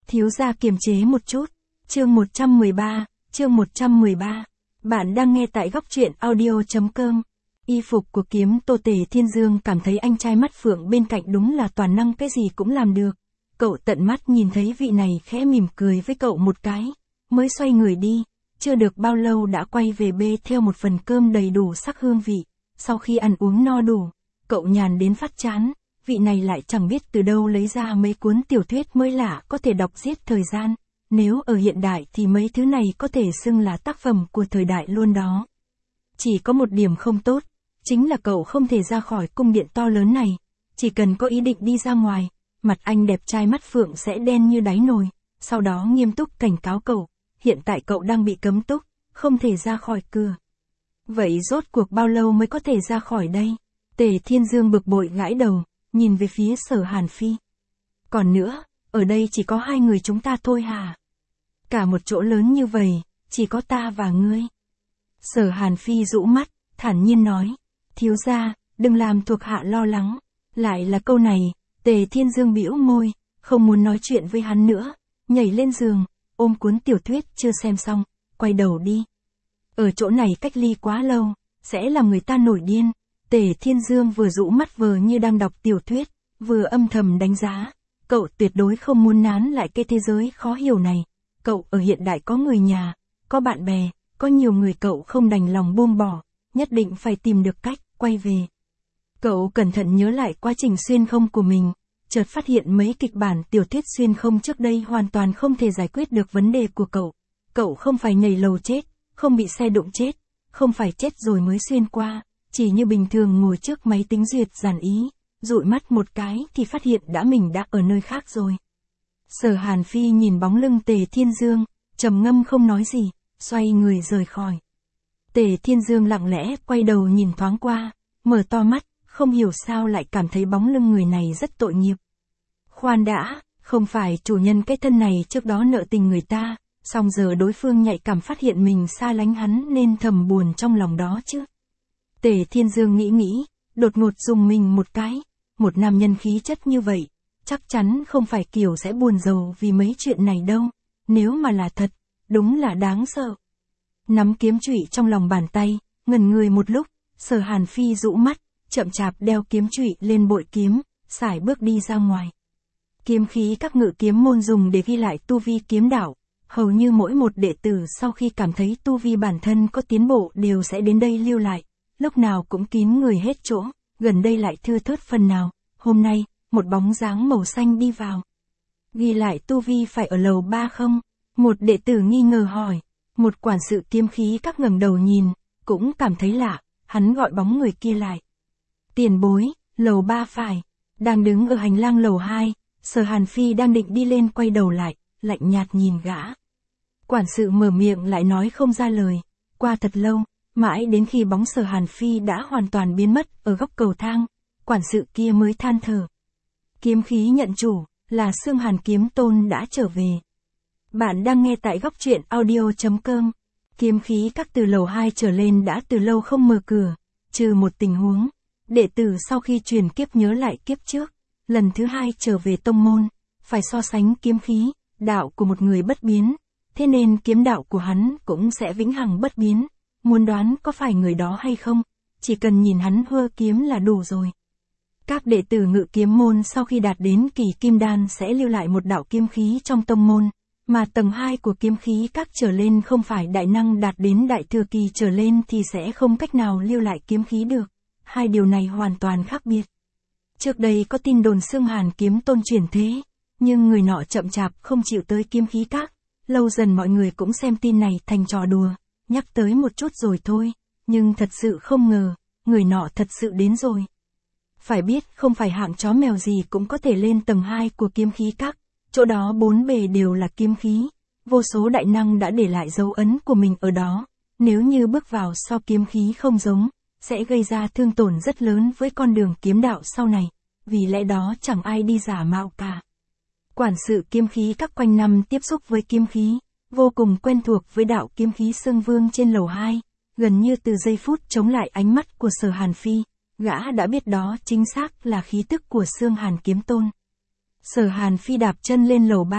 Thiếu gia kiềm chế một chút. Chương 113. Bạn đang nghe tại góc truyện audio.com. Y phục của kiếm Tô Tề Thiên Dương cảm thấy anh trai mắt phượng bên cạnh đúng là toàn năng, cái gì cũng làm được. Cậu tận mắt nhìn thấy vị này khẽ mỉm cười với cậu một cái, mới xoay người đi. Chưa được bao lâu đã quay về bê theo một phần cơm đầy đủ sắc hương vị. Sau khi ăn uống no đủ, cậu nhàn đến phát chán. Vị này lại chẳng biết từ đâu lấy ra mấy cuốn tiểu thuyết mới lạ có thể đọc giết thời gian. Nếu ở hiện đại thì mấy thứ này có thể xưng là tác phẩm của thời đại luôn đó. Chỉ có một điểm không tốt, chính là cậu không thể ra khỏi cung điện to lớn này. Chỉ cần có ý định đi ra ngoài, mặt anh đẹp trai mắt phượng sẽ đen như đáy nồi. Sau đó nghiêm túc cảnh cáo cậu, hiện tại cậu đang bị cấm túc, không thể ra khỏi cửa. Vậy rốt cuộc bao lâu mới có thể ra khỏi đây? Tề Thiên Dương bực bội gãi đầu, nhìn về phía Sở Hàn Phi. Còn nữa, ở đây chỉ có hai người chúng ta thôi hả? Cả một chỗ lớn như vậy, chỉ có ta và ngươi. Sở Hàn Phi rũ mắt, thản nhiên nói. Thiếu gia, đừng làm thuộc hạ lo lắng. Lại là câu này, Tề Thiên Dương bĩu môi, không muốn nói chuyện với hắn nữa. Nhảy lên giường, ôm cuốn tiểu thuyết chưa xem xong, quay đầu đi. Ở chỗ này cách ly quá lâu, sẽ làm người ta nổi điên. Tề Thiên Dương vừa rũ mắt vờ như đang đọc tiểu thuyết, vừa âm thầm đánh giá. Cậu tuyệt đối không muốn nán lại cái thế giới khó hiểu này. Cậu ở hiện đại có người nhà, có bạn bè, có nhiều người cậu không đành lòng buông bỏ, nhất định phải tìm được cách quay về. Cậu cẩn thận nhớ lại quá trình xuyên không của mình, chợt phát hiện mấy kịch bản tiểu thuyết xuyên không trước đây hoàn toàn không thể giải quyết được vấn đề của cậu. Cậu không phải nhảy lầu chết, không bị xe đụng chết, không phải chết rồi mới xuyên qua, chỉ như bình thường ngồi trước máy tính duyệt giản ý, dụi mắt một cái thì phát hiện mình đã ở nơi khác rồi. Sở Hàn Phi nhìn bóng lưng Tề Thiên Dương, trầm ngâm không nói gì, xoay người rời khỏi. Tề Thiên Dương lặng lẽ quay đầu nhìn thoáng qua, mở to mắt, không hiểu sao lại cảm thấy bóng lưng người này rất tội nghiệp. Khoan đã, không phải chủ nhân cái thân này trước đó nợ tình người ta, song giờ đối phương nhạy cảm phát hiện mình xa lánh hắn nên thầm buồn trong lòng đó chứ. Tề Thiên Dương nghĩ, đột ngột dùng mình một cái, một nam nhân khí chất như vậy, chắc chắn không phải kiểu sẽ buồn rầu vì mấy chuyện này đâu, nếu mà là thật, đúng là đáng sợ. Nắm kiếm chủy trong lòng bàn tay, ngẩn người một lúc, Sở Hàn Phi rũ mắt, chậm chạp đeo kiếm chủy lên bội kiếm, sải bước đi ra ngoài. Kiếm khí các ngự kiếm môn dùng để ghi lại tu vi kiếm đạo, hầu như mỗi một đệ tử sau khi cảm thấy tu vi bản thân có tiến bộ đều sẽ đến đây lưu lại, lúc nào cũng kín người hết chỗ, gần đây lại thưa thớt phần nào. Hôm nay, một bóng dáng màu xanh đi vào. Ghi lại tu vi phải ở lầu 3 không? Một đệ tử nghi ngờ hỏi. Một quản sự kiếm khí các ngẩng đầu nhìn, cũng cảm thấy lạ, hắn gọi bóng người kia lại. Tiền bối, lầu 3 phải. Đang đứng ở hành lang lầu 2, Sở Hàn Phi đang định đi lên quay đầu lại, lạnh nhạt nhìn gã. Quản sự mở miệng lại nói không ra lời. Qua thật lâu, mãi đến khi bóng Sở Hàn Phi đã hoàn toàn biến mất ở góc cầu thang, quản sự kia mới than thở. Kiếm khí nhận chủ, là Xương Hàn Kiếm Tôn đã trở về. Bạn đang nghe tại góc truyện audio.com. Kiếm khí các từ lầu 2 trở lên đã từ lâu không mở cửa, trừ một tình huống. Đệ tử sau khi truyền kiếp nhớ lại kiếp trước, lần thứ 2 trở về tông môn, phải so sánh kiếm khí, đạo của một người bất biến, thế nên kiếm đạo của hắn cũng sẽ vĩnh hằng bất biến. Muốn đoán có phải người đó hay không, chỉ cần nhìn hắn hơ kiếm là đủ rồi. Các đệ tử ngự kiếm môn sau khi đạt đến kỳ kim đan sẽ lưu lại một đạo kiếm khí trong tông môn, mà tầng 2 của kiếm khí các trở lên không phải đại năng đạt đến đại thừa kỳ trở lên thì sẽ không cách nào lưu lại kiếm khí được. Hai điều này hoàn toàn khác biệt. Trước đây có tin đồn Xương Hàn Kiếm Tôn chuyển thế, nhưng người nọ chậm chạp không chịu tới kiếm khí các, lâu dần mọi người cũng xem tin này thành trò đùa, nhắc tới một chút rồi thôi, nhưng thật sự không ngờ, người nọ thật sự đến rồi. Phải biết không phải hạng chó mèo gì cũng có thể lên tầng 2 của kiếm khí các, chỗ đó bốn bề đều là kiếm khí, vô số đại năng đã để lại dấu ấn của mình ở đó, nếu như bước vào so kiếm khí không giống, sẽ gây ra thương tổn rất lớn với con đường kiếm đạo sau này, vì lẽ đó chẳng ai đi giả mạo cả. Quản sự kiếm khí các quanh năm tiếp xúc với kiếm khí, vô cùng quen thuộc với đạo kiếm khí Xương Vương trên lầu 2, gần như từ giây phút chống lại ánh mắt của Sở Hàn Phi, gã đã biết đó chính xác là khí tức của Xương Hàn Kiếm Tôn. Sở Hàn Phi đạp chân lên lầu 3,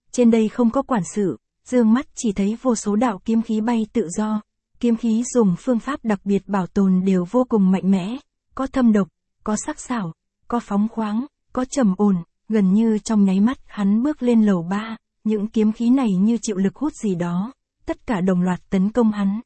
Trên đây không có quản sự, dương mắt chỉ thấy vô số đạo kiếm khí bay tự do. Kiếm khí dùng phương pháp đặc biệt bảo tồn đều vô cùng mạnh mẽ, có thâm độc, có sắc sảo, có phóng khoáng, có trầm ổn, gần như trong nháy mắt hắn bước lên lầu 3, những kiếm khí này như chịu lực hút gì đó, tất cả đồng loạt tấn công hắn.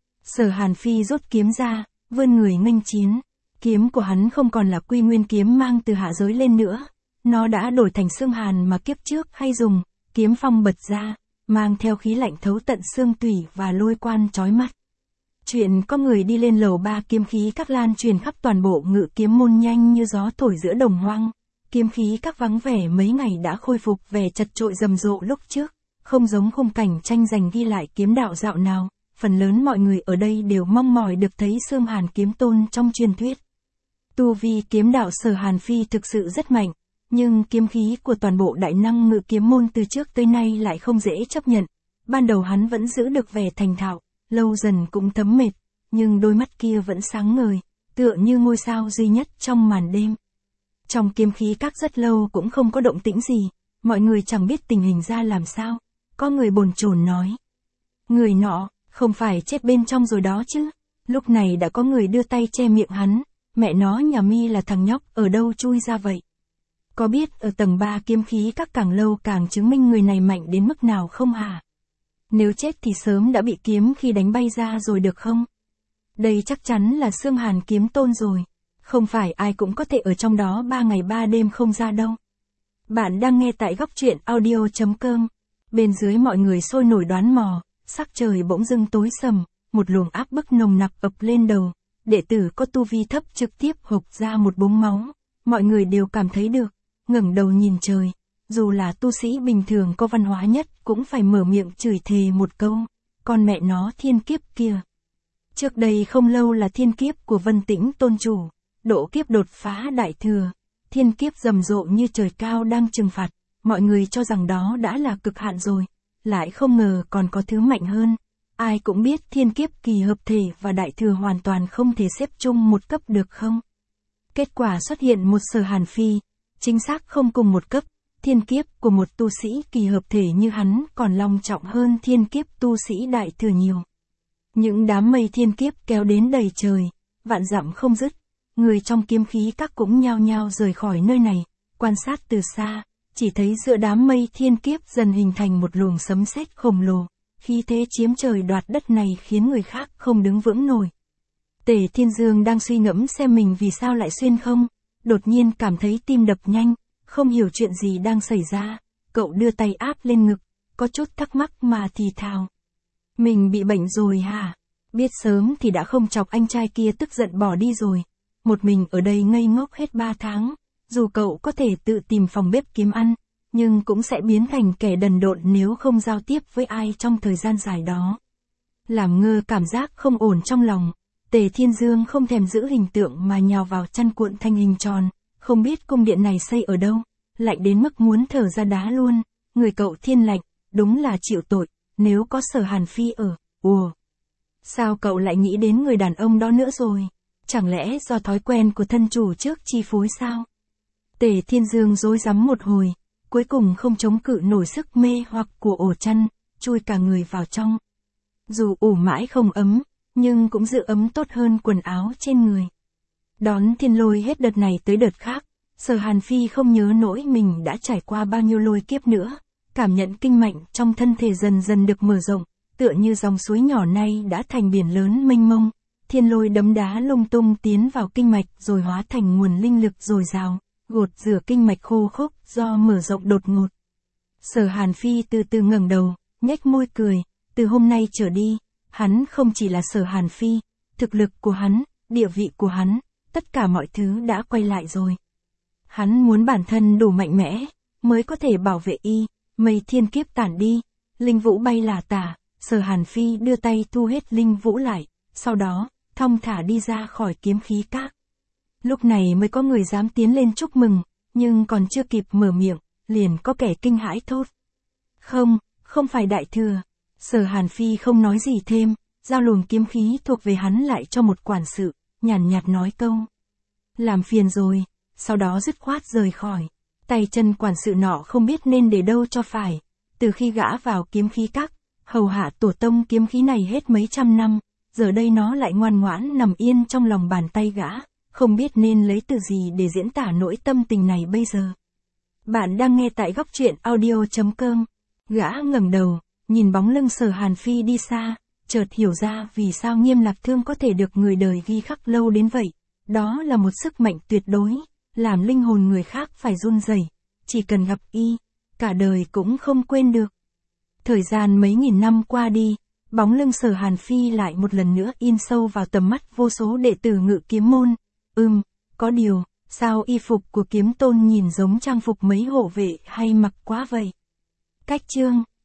Sở Hàn Phi rút kiếm ra, vươn người nghênh chiến. Kiếm của hắn không còn là Quy Nguyên kiếm mang từ hạ giới lên nữa, nó đã đổi thành xương hàn mà kiếp trước hay dùng, kiếm phong bật ra, mang theo khí lạnh thấu tận xương tủy và lôi quan chói mắt. Chuyện có người đi lên lầu 3 kiếm khí các lan truyền khắp toàn bộ Ngự Kiếm môn nhanh như gió thổi giữa đồng hoang. Kiếm khí các vắng vẻ mấy ngày đã khôi phục vẻ chật chội rầm rộ lúc trước, không giống khung cảnh tranh giành ghi lại kiếm đạo dạo nào, phần lớn mọi người ở đây đều mong mỏi được thấy Xương Hàn kiếm tôn trong truyền thuyết. Tu vi kiếm đạo Sở Hàn Phi thực sự rất mạnh, nhưng kiếm khí của toàn bộ đại năng Ngự Kiếm môn từ trước tới nay lại không dễ chấp nhận. Ban đầu hắn vẫn giữ được vẻ thành thạo, lâu dần cũng thấm mệt, nhưng đôi mắt kia vẫn sáng ngời, tựa như ngôi sao duy nhất trong màn đêm. Trong kiếm khí các rất lâu cũng không có động tĩnh gì, mọi người chẳng biết tình hình ra làm sao. Có người bồn chồn nói, người nọ, không phải chết bên trong rồi đó chứ. Lúc này đã có người đưa tay che miệng hắn, mẹ nó nhà mi là thằng nhóc ở đâu chui ra vậy. Có biết ở tầng 3 kiếm khí các càng lâu càng chứng minh người này mạnh đến mức nào không hả? Nếu chết thì sớm đã bị kiếm khi đánh bay ra rồi được không? Đây chắc chắn là Xương Hàn kiếm tôn rồi. Không phải ai cũng có thể ở trong đó 3 ngày 3 đêm không ra đâu. Bạn đang nghe tại góc truyện audio.com. Bên dưới mọi người sôi nổi đoán mò, sắc trời bỗng dưng tối sầm, một luồng áp bức nồng nặc ập lên đầu. Đệ tử có tu vi thấp trực tiếp hộc ra một búng máu. Mọi người đều cảm thấy được, ngẩng đầu nhìn trời. Dù là tu sĩ bình thường có văn hóa nhất cũng phải mở miệng chửi thề một câu. Con mẹ nó thiên kiếp kia. Trước đây không lâu là thiên kiếp của Vân Tĩnh tôn chủ. Độ kiếp đột phá đại thừa. Thiên kiếp rầm rộ như trời cao đang trừng phạt. Mọi người cho rằng đó đã là cực hạn rồi. Lại không ngờ còn có thứ mạnh hơn. Ai cũng biết thiên kiếp kỳ hợp thể và đại thừa hoàn toàn không thể xếp chung một cấp được không? Kết quả xuất hiện một Sở Hàn Phi. Chính xác không cùng một cấp. Thiên kiếp của một tu sĩ kỳ hợp thể như hắn còn long trọng hơn thiên kiếp tu sĩ đại thừa nhiều. Những đám mây thiên kiếp kéo đến đầy trời, vạn dặm không dứt. Người trong kiếm khí các cũng nhao nhao rời khỏi nơi này, quan sát từ xa, chỉ thấy giữa đám mây thiên kiếp dần hình thành một luồng sấm sét khổng lồ, khí thế chiếm trời đoạt đất này khiến người khác không đứng vững nổi. Tề Thiên Dương đang suy ngẫm xem mình vì sao lại xuyên không, đột nhiên cảm thấy tim đập nhanh, không hiểu chuyện gì đang xảy ra, cậu đưa tay áp lên ngực, có chút thắc mắc mà thì thào. Mình bị bệnh rồi hả? Biết sớm thì đã không chọc anh trai kia tức giận bỏ đi rồi. Một mình ở đây ngây ngốc hết 3 tháng, dù cậu có thể tự tìm phòng bếp kiếm ăn, nhưng cũng sẽ biến thành kẻ đần độn nếu không giao tiếp với ai trong thời gian dài đó. Làm ngơ cảm giác không ổn trong lòng, Tề Thiên Dương không thèm giữ hình tượng mà nhào vào chăn cuộn thành hình tròn, không biết cung điện này xây ở đâu, lạnh đến mức muốn thở ra đá luôn, người cậu thiên lạnh, đúng là chịu tội, nếu có Sở Hàn Phi ở, sao cậu lại nghĩ đến người đàn ông đó nữa rồi? Chẳng lẽ do thói quen của thân chủ trước chi phối sao? Tề Thiên Dương rối rắm một hồi, cuối cùng không chống cự nổi sức mê hoặc của ổ chăn, chui cả người vào trong. Dù ủ mãi không ấm, nhưng cũng giữ ấm tốt hơn quần áo trên người. Đón thiên lôi hết đợt này tới đợt khác, Sở Hàn Phi không nhớ nổi mình đã trải qua bao nhiêu lôi kiếp nữa, cảm nhận kinh mạch trong thân thể dần dần được mở rộng, tựa như dòng suối nhỏ nay đã thành biển lớn mênh mông. Thiên lôi đấm đá lung tung tiến vào kinh mạch rồi hóa thành nguồn linh lực dồi dào, gột rửa kinh mạch khô khốc do mở rộng đột ngột. Sở Hàn Phi từ từ ngẩng đầu, nhếch môi cười, từ hôm nay trở đi, hắn không chỉ là Sở Hàn Phi, thực lực của hắn, địa vị của hắn, tất cả mọi thứ đã quay lại rồi. Hắn muốn bản thân đủ mạnh mẽ, mới có thể bảo vệ y, mây thiên kiếp tản đi, linh vũ bay lả tả, Sở Hàn Phi đưa tay thu hết linh vũ lại, sau đó, thong thả đi ra khỏi kiếm khí các. Lúc này mới có người dám tiến lên chúc mừng, nhưng còn chưa kịp mở miệng, liền có kẻ kinh hãi thốt. Không phải đại thừa. Sở Hàn Phi không nói gì thêm, giao luồng kiếm khí thuộc về hắn lại cho một quản sự, nhàn nhạt nói câu. Làm phiền rồi, sau đó dứt khoát rời khỏi. Tay chân quản sự nọ không biết nên để đâu cho phải, Từ khi gã vào kiếm khí các, hầu hạ tổ tông kiếm khí này hết mấy trăm năm, giờ đây nó lại ngoan ngoãn nằm yên trong lòng bàn tay gã, không biết nên lấy từ gì để diễn tả nỗi tâm tình này bây giờ. Bạn đang nghe tại góc truyện audio.com. Gã ngẩng đầu, nhìn bóng lưng Sở Hàn Phi đi xa, chợt hiểu ra vì sao Nghiêm Lạc Thương có thể được người đời ghi khắc lâu đến vậy. Đó là một sức mạnh tuyệt đối, làm linh hồn người khác phải run rẩy, chỉ cần gặp y, cả đời cũng không quên được. Thời gian mấy nghìn năm qua đi, bóng lưng Sở Hàn Phi lại một lần nữa in sâu vào tầm mắt vô số đệ tử Ngự Kiếm môn. Có điều, sao y phục của kiếm tôn nhìn giống trang phục mấy hộ vệ hay mặc quá vậy? Cách chương